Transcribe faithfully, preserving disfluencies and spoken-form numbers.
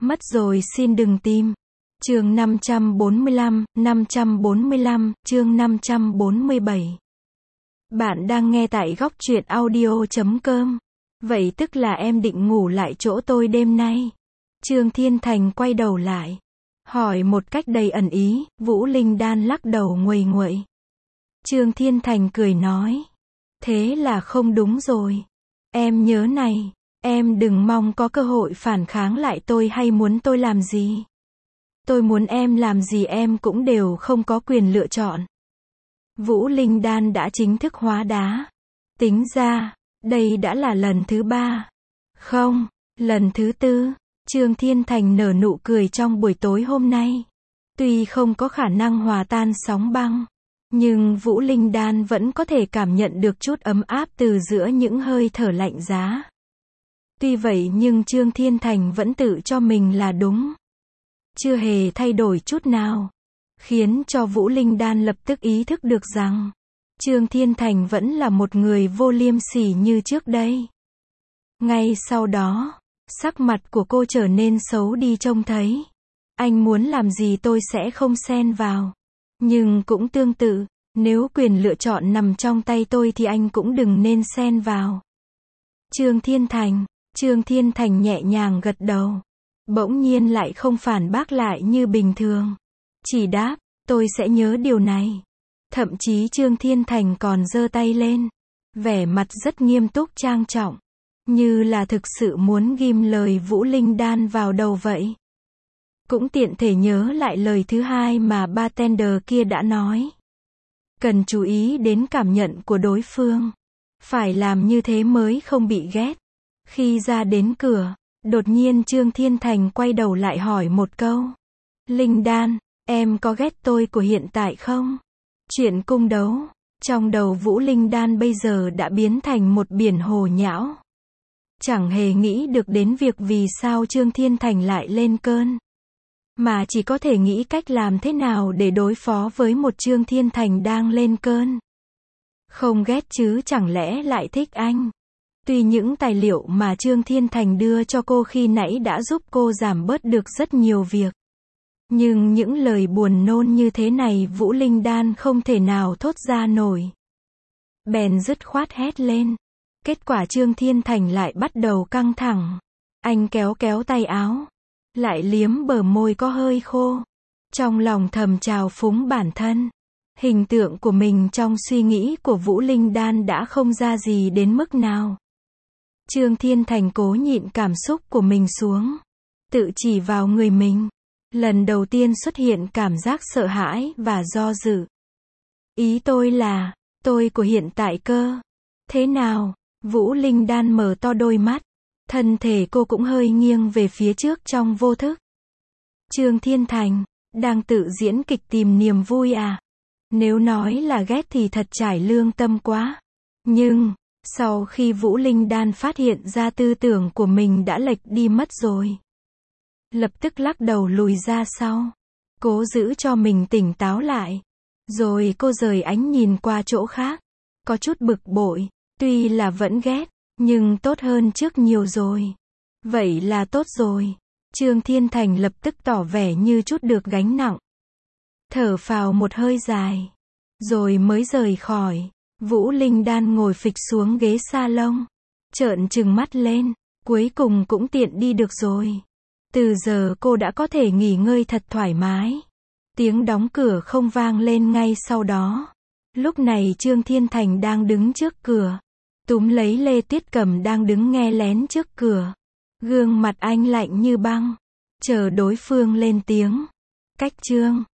Mất rồi xin đừng tìm. Chương năm trăm bốn mươi lăm, năm trăm bốn mươi lăm, chương năm trăm bốn mươi bảy. Bạn đang nghe tại góc truyện audio chấm com. Vậy tức là em định ngủ lại chỗ tôi đêm nay? Trương Thiên Thành quay đầu lại, hỏi một cách đầy ẩn ý. Vũ Linh Đan lắc đầu nguầy nguậy. Trương Thiên Thành cười nói, thế là không đúng rồi. Em nhớ này, em đừng mong có cơ hội phản kháng lại tôi hay muốn tôi làm gì. Tôi muốn em làm gì em cũng đều không có quyền lựa chọn. Vũ Linh Đan đã chính thức hóa đá. Tính ra, đây đã là lần thứ ba. Không, lần thứ tư. Trương Thiên Thành nở nụ cười trong buổi tối hôm nay. Tuy không có khả năng hòa tan sóng băng, nhưng Vũ Linh Đan vẫn có thể cảm nhận được chút ấm áp từ giữa những hơi thở lạnh giá. Tuy vậy nhưng Trương Thiên Thành vẫn tự cho mình là đúng. Chưa hề thay đổi chút nào. Khiến cho Vũ Linh Đan lập tức ý thức được rằng, Trương Thiên Thành vẫn là một người vô liêm sỉ như trước đây. Ngay sau đó, sắc mặt của cô trở nên xấu đi trông thấy. Anh muốn làm gì tôi sẽ không xen vào. Nhưng cũng tương tự, nếu quyền lựa chọn nằm trong tay tôi thì anh cũng đừng nên xen vào. Trương Thiên Thành, Trương Thiên Thành nhẹ nhàng gật đầu. Bỗng nhiên lại không phản bác lại như bình thường. Chỉ đáp, tôi sẽ nhớ điều này. Thậm chí Trương Thiên Thành còn giơ tay lên. Vẻ mặt rất nghiêm túc trang trọng. Như là thực sự muốn ghim lời Vũ Linh Đan vào đầu vậy. Cũng tiện thể nhớ lại lời thứ hai mà bartender kia đã nói. Cần chú ý đến cảm nhận của đối phương. Phải làm như thế mới không bị ghét. Khi ra đến cửa, đột nhiên Trương Thiên Thành quay đầu lại hỏi một câu. Linh Đan, em có ghét tôi của hiện tại không? Chuyện cung đấu, trong đầu Vũ Linh Đan bây giờ đã biến thành một biển hồ nhão. Chẳng hề nghĩ được đến việc vì sao Trương Thiên Thành lại lên cơn. Mà chỉ có thể nghĩ cách làm thế nào để đối phó với một Trương Thiên Thành đang lên cơn. Không ghét chứ chẳng lẽ lại thích anh. Tuy những tài liệu mà Trương Thiên Thành đưa cho cô khi nãy đã giúp cô giảm bớt được rất nhiều việc. Nhưng những lời buồn nôn như thế này Vũ Linh Đan không thể nào thốt ra nổi. Bèn dứt khoát hét lên. Kết quả Trương Thiên Thành lại bắt đầu căng thẳng. Anh kéo kéo tay áo. Lại liếm bờ môi có hơi khô. Trong lòng thầm trào phúng bản thân. Hình tượng của mình trong suy nghĩ của Vũ Linh Đan đã không ra gì đến mức nào. Trương Thiên Thành cố nhịn cảm xúc của mình xuống. Tự chỉ vào người mình. Lần đầu tiên xuất hiện cảm giác sợ hãi và do dự. Ý tôi là, tôi của hiện tại cơ. Thế nào? Vũ Linh Đan mở to đôi mắt. Thân thể cô cũng hơi nghiêng về phía trước trong vô thức. Trương Thiên Thành, đang tự diễn kịch tìm niềm vui à? Nếu nói là ghét thì thật trải lương tâm quá. Nhưng, sau khi Vũ Linh Đan phát hiện ra tư tưởng của mình đã lệch đi mất rồi. Lập tức lắc đầu lùi ra sau. Cố giữ cho mình tỉnh táo lại. Rồi cô rời ánh nhìn qua chỗ khác. Có chút bực bội. Tuy là vẫn ghét. Nhưng tốt hơn trước nhiều rồi. Vậy là tốt rồi. Trương Thiên Thành lập tức tỏ vẻ như chút được gánh nặng. Thở phào một hơi dài. Rồi mới rời khỏi. Vũ Linh Đan ngồi phịch xuống ghế salon. Trợn trừng mắt lên. Cuối cùng cũng tiện đi được rồi. Từ giờ cô đã có thể nghỉ ngơi thật thoải mái. Tiếng đóng cửa không vang lên ngay sau đó. Lúc này Trương Thiên Thành đang đứng trước cửa. Túm lấy Lê Tiết Cầm đang đứng nghe lén trước cửa. Gương mặt anh lạnh như băng. Chờ đối phương lên tiếng. Cách Trương.